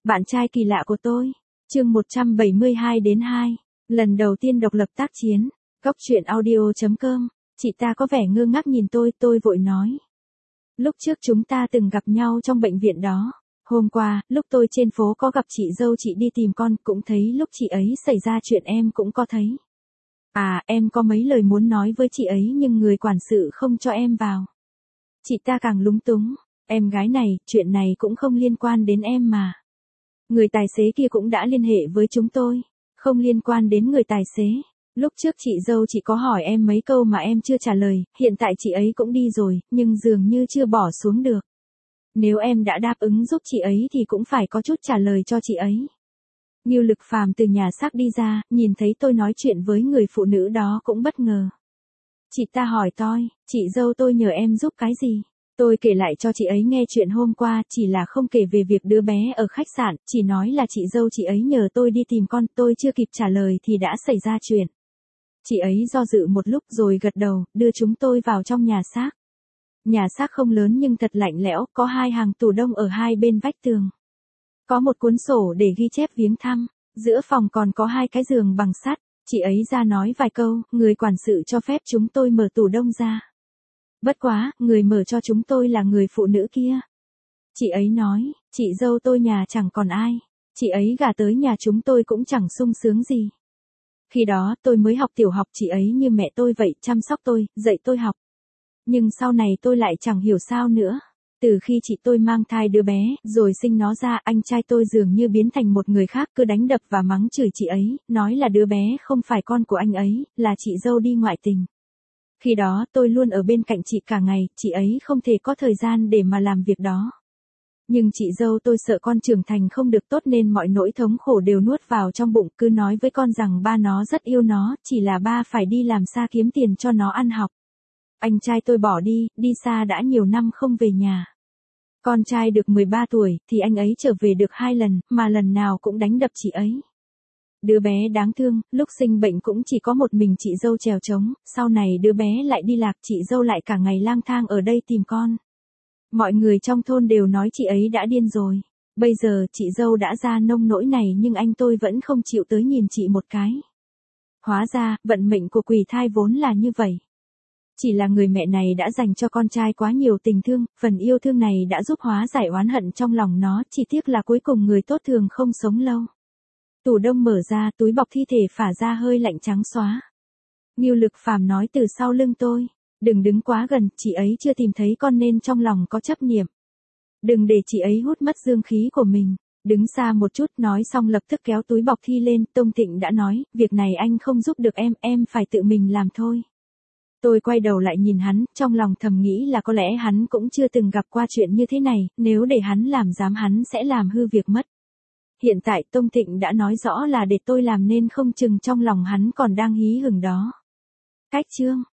Bạn trai kỳ lạ của tôi. Chương 172-2. Lần đầu tiên độc lập tác chiến. Góc truyện audio.com. Chị ta có vẻ ngơ ngác nhìn tôi vội nói. Lúc trước chúng ta từng gặp nhau trong bệnh viện đó. Hôm qua, lúc tôi trên phố có gặp chị dâu chị đi tìm con, cũng thấy lúc chị ấy xảy ra chuyện em cũng có thấy. À, em có mấy lời muốn nói với chị ấy nhưng người quản sự không cho em vào. Chị ta càng lúng túng. Em gái này, chuyện này cũng không liên quan đến em mà. Người tài xế kia cũng đã liên hệ với chúng tôi. Không liên quan đến người tài xế. Lúc trước chị dâu chị có hỏi em mấy câu mà em chưa trả lời, hiện tại chị ấy cũng đi rồi, nhưng dường như chưa bỏ xuống được. Nếu em đã đáp ứng giúp chị ấy thì cũng phải có chút trả lời cho chị ấy. Ngưu Lực Phàm từ nhà xác đi ra, nhìn thấy tôi nói chuyện với người phụ nữ đó cũng bất ngờ. Chị ta hỏi tôi, chị dâu tôi nhờ em giúp cái gì? Tôi kể lại cho chị ấy nghe chuyện hôm qua, chỉ là không kể về việc đứa bé ở khách sạn, chỉ nói là chị dâu chị ấy nhờ tôi đi tìm con, tôi chưa kịp trả lời thì đã xảy ra chuyện. Chị ấy do dự một lúc rồi gật đầu, đưa chúng tôi vào trong nhà xác. Nhà xác không lớn nhưng thật lạnh lẽo, có 2 hàng tủ đông ở hai bên vách tường. Có một cuốn sổ để ghi chép viếng thăm, giữa phòng còn có 2 cái giường bằng sắt. Chị ấy ra nói vài câu, người quản sự cho phép chúng tôi mở tủ đông ra. Bất quá, người mở cho chúng tôi là người phụ nữ kia. Chị ấy nói, chị dâu tôi nhà chẳng còn ai. Chị ấy gả tới nhà chúng tôi cũng chẳng sung sướng gì. Khi đó tôi mới học tiểu học, chị ấy như mẹ tôi vậy, chăm sóc tôi, dạy tôi học. Nhưng sau này tôi lại chẳng hiểu sao nữa. Từ khi chị tôi mang thai đứa bé, rồi sinh nó ra, anh trai tôi dường như biến thành một người khác, cứ đánh đập và mắng chửi chị ấy, nói là đứa bé không phải con của anh ấy, là chị dâu đi ngoại tình. Khi đó tôi luôn ở bên cạnh chị cả ngày, chị ấy không thể có thời gian để mà làm việc đó. Nhưng chị dâu tôi sợ con trưởng thành không được tốt nên mọi nỗi thống khổ đều nuốt vào trong bụng, cứ nói với con rằng ba nó rất yêu nó, chỉ là ba phải đi làm xa kiếm tiền cho nó ăn học. Anh trai tôi bỏ đi xa đã nhiều năm không về nhà. Con trai được 13 tuổi thì anh ấy trở về được 2 lần, mà lần nào cũng đánh đập chị ấy. Đứa bé đáng thương, lúc sinh bệnh cũng chỉ có một mình chị dâu chèo trống, sau này đứa bé lại đi lạc, chị dâu lại cả ngày lang thang ở đây tìm con. Mọi người trong thôn đều nói chị ấy đã điên rồi. Bây giờ chị dâu đã ra nông nỗi này nhưng anh tôi vẫn không chịu tới nhìn chị một cái. Hóa ra, vận mệnh của quỷ thai vốn là như vậy. Chỉ là người mẹ này đã dành cho con trai quá nhiều tình thương, phần yêu thương này đã giúp hóa giải oán hận trong lòng nó, chỉ tiếc là cuối cùng người tốt thường không sống lâu. Tủ đông mở ra, túi bọc thi thể phả ra hơi lạnh trắng xóa. Ngưu Lực Phàm nói từ sau lưng tôi, đừng đứng quá gần, chị ấy chưa tìm thấy con nên trong lòng có chấp niệm. Đừng để chị ấy hút mất dương khí của mình. Đứng xa một chút, nói xong lập tức kéo túi bọc thi lên, Tông Thịnh đã nói, việc này anh không giúp được em phải tự mình làm thôi. Tôi quay đầu lại nhìn hắn, trong lòng thầm nghĩ là có lẽ hắn cũng chưa từng gặp qua chuyện như thế này, nếu để hắn làm dám hắn sẽ làm hư việc mất. Hiện tại Tông Thịnh đã nói rõ là để tôi làm nên không chừng trong lòng hắn còn đang hí hửng đó. Cách chương